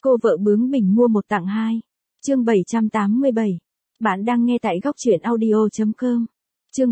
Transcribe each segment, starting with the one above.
Cô vợ bướng bỉnh mua một tặng hai. Chương 787. Bạn đang nghe tại góc truyện audio.com. Chương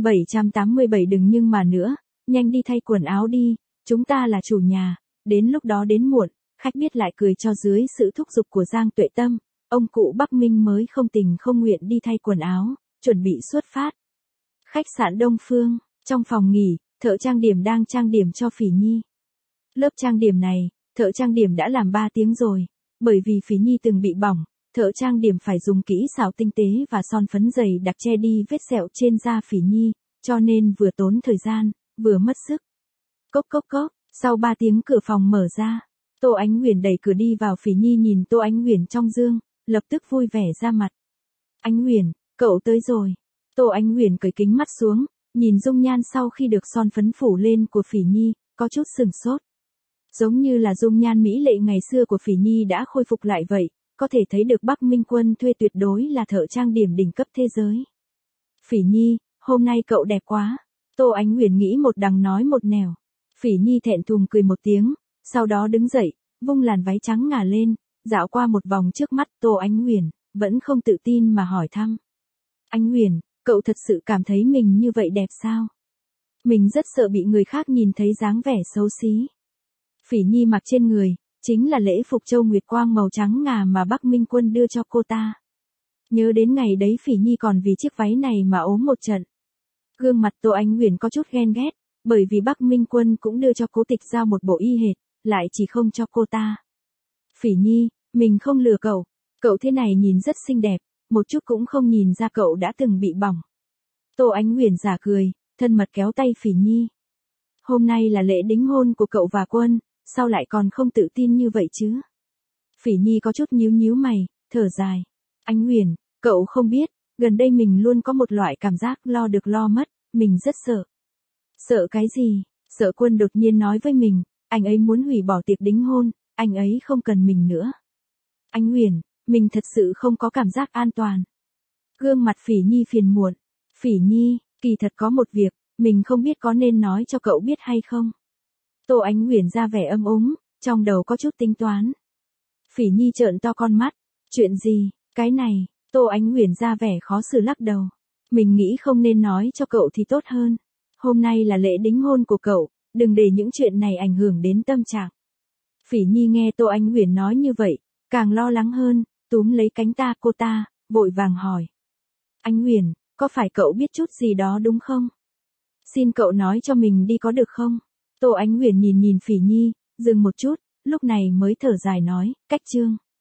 787 đừng nhưng mà nữa, nhanh đi thay quần áo đi, chúng ta là chủ nhà, đến lúc đó đến muộn, khách biết lại cười cho dưới sự thúc giục của Giang Tuệ Tâm, ông cụ Bắc Minh mới không tình không nguyện đi thay quần áo, chuẩn bị xuất phát. Khách sạn Đông Phương, trong phòng nghỉ, thợ trang điểm đang trang điểm cho Phỉ Nhi. Lớp trang điểm này, thợ trang điểm đã làm 3 tiếng rồi, bởi vì Phỉ Nhi từng bị bỏng, thợ trang điểm phải dùng kỹ xảo tinh tế và son phấn dày đặc che đi vết sẹo trên da Phỉ Nhi, cho nên vừa tốn thời gian, vừa mất sức. Cốc cốc cốc, sau 3 tiếng cửa phòng mở ra, Tô Ánh Huyền đẩy cửa đi vào. Phỉ Nhi nhìn Tô Ánh Huyền trong gương, lập tức vui vẻ ra mặt. Ánh Huyền, cậu tới rồi. Tô Ánh Huyền cởi kính mắt xuống, nhìn dung nhan sau khi được son phấn phủ lên của Phỉ Nhi, có chút sửng sốt. Giống như là dung nhan mỹ lệ ngày xưa của Phỉ Nhi đã khôi phục lại vậy, có thể thấy được Bắc Minh Quân thuê tuyệt đối là thợ trang điểm đỉnh cấp thế giới. Phỉ Nhi, hôm nay cậu đẹp quá. Tô Ánh Huyền nghĩ một đằng nói một nẻo. Phỉ Nhi thẹn thùng cười một tiếng, sau đó đứng dậy, vung làn váy trắng ngà lên, dạo qua một vòng trước mắt Tô Ánh Huyền, vẫn không tự tin mà hỏi thăm. Ánh Huyền, cậu thật sự cảm thấy mình như vậy đẹp sao? Mình rất sợ bị người khác nhìn thấy dáng vẻ xấu xí. Phỉ Nhi mặc trên người, chính là lễ phục châu Nguyệt Quang màu trắng ngà mà Bắc Minh Quân đưa cho cô ta. Nhớ đến ngày đấy Phỉ Nhi còn vì chiếc váy này mà ốm một trận. Gương mặt Tô Ánh Huyền có chút ghen ghét, bởi vì Bắc Minh Quân cũng đưa cho Cố Tịch Giao một bộ y hệt, lại chỉ không cho cô ta. Phỉ Nhi, mình không lừa cậu thế này nhìn rất xinh đẹp, một chút cũng không nhìn ra cậu đã từng bị bỏng. Tô Ánh Huyền giả cười, thân mật kéo tay Phỉ Nhi. Hôm nay là lễ đính hôn của cậu và Quân, sao lại còn không tự tin như vậy chứ? Phỉ Nhi có chút nhíu mày, thở dài. Ánh Huyền, cậu không biết, gần đây mình luôn có một loại cảm giác lo được lo mất, mình rất sợ. Sợ cái gì? Sợ Quân đột nhiên nói với mình, anh ấy muốn hủy bỏ tiệc đính hôn, anh ấy không cần mình nữa. Ánh Huyền, mình thật sự không có cảm giác an toàn. Gương mặt Phỉ Nhi phiền muộn. Phỉ Nhi, kỳ thật có một việc, mình không biết có nên nói cho cậu biết hay không. Tô Ánh Huyền ra vẻ âm úng, trong đầu có chút tính toán. Phỉ Nhi trợn to con mắt. Chuyện gì, cái này, Tô Ánh Huyền ra vẻ khó xử lắc đầu. Mình nghĩ không nên nói cho cậu thì tốt hơn. Hôm nay là lễ đính hôn của cậu, đừng để những chuyện này ảnh hưởng đến tâm trạng. Phỉ Nhi nghe Tô Ánh Huyền nói như vậy, càng lo lắng hơn, túm lấy cánh ta cô ta, vội vàng hỏi. Ánh Huyền, có phải cậu biết chút gì đó đúng không? Xin cậu nói cho mình đi có được không? Tô Ánh Huyền nhìn Phỉ Nhi, dừng một chút, lúc này mới thở dài nói, cách chương.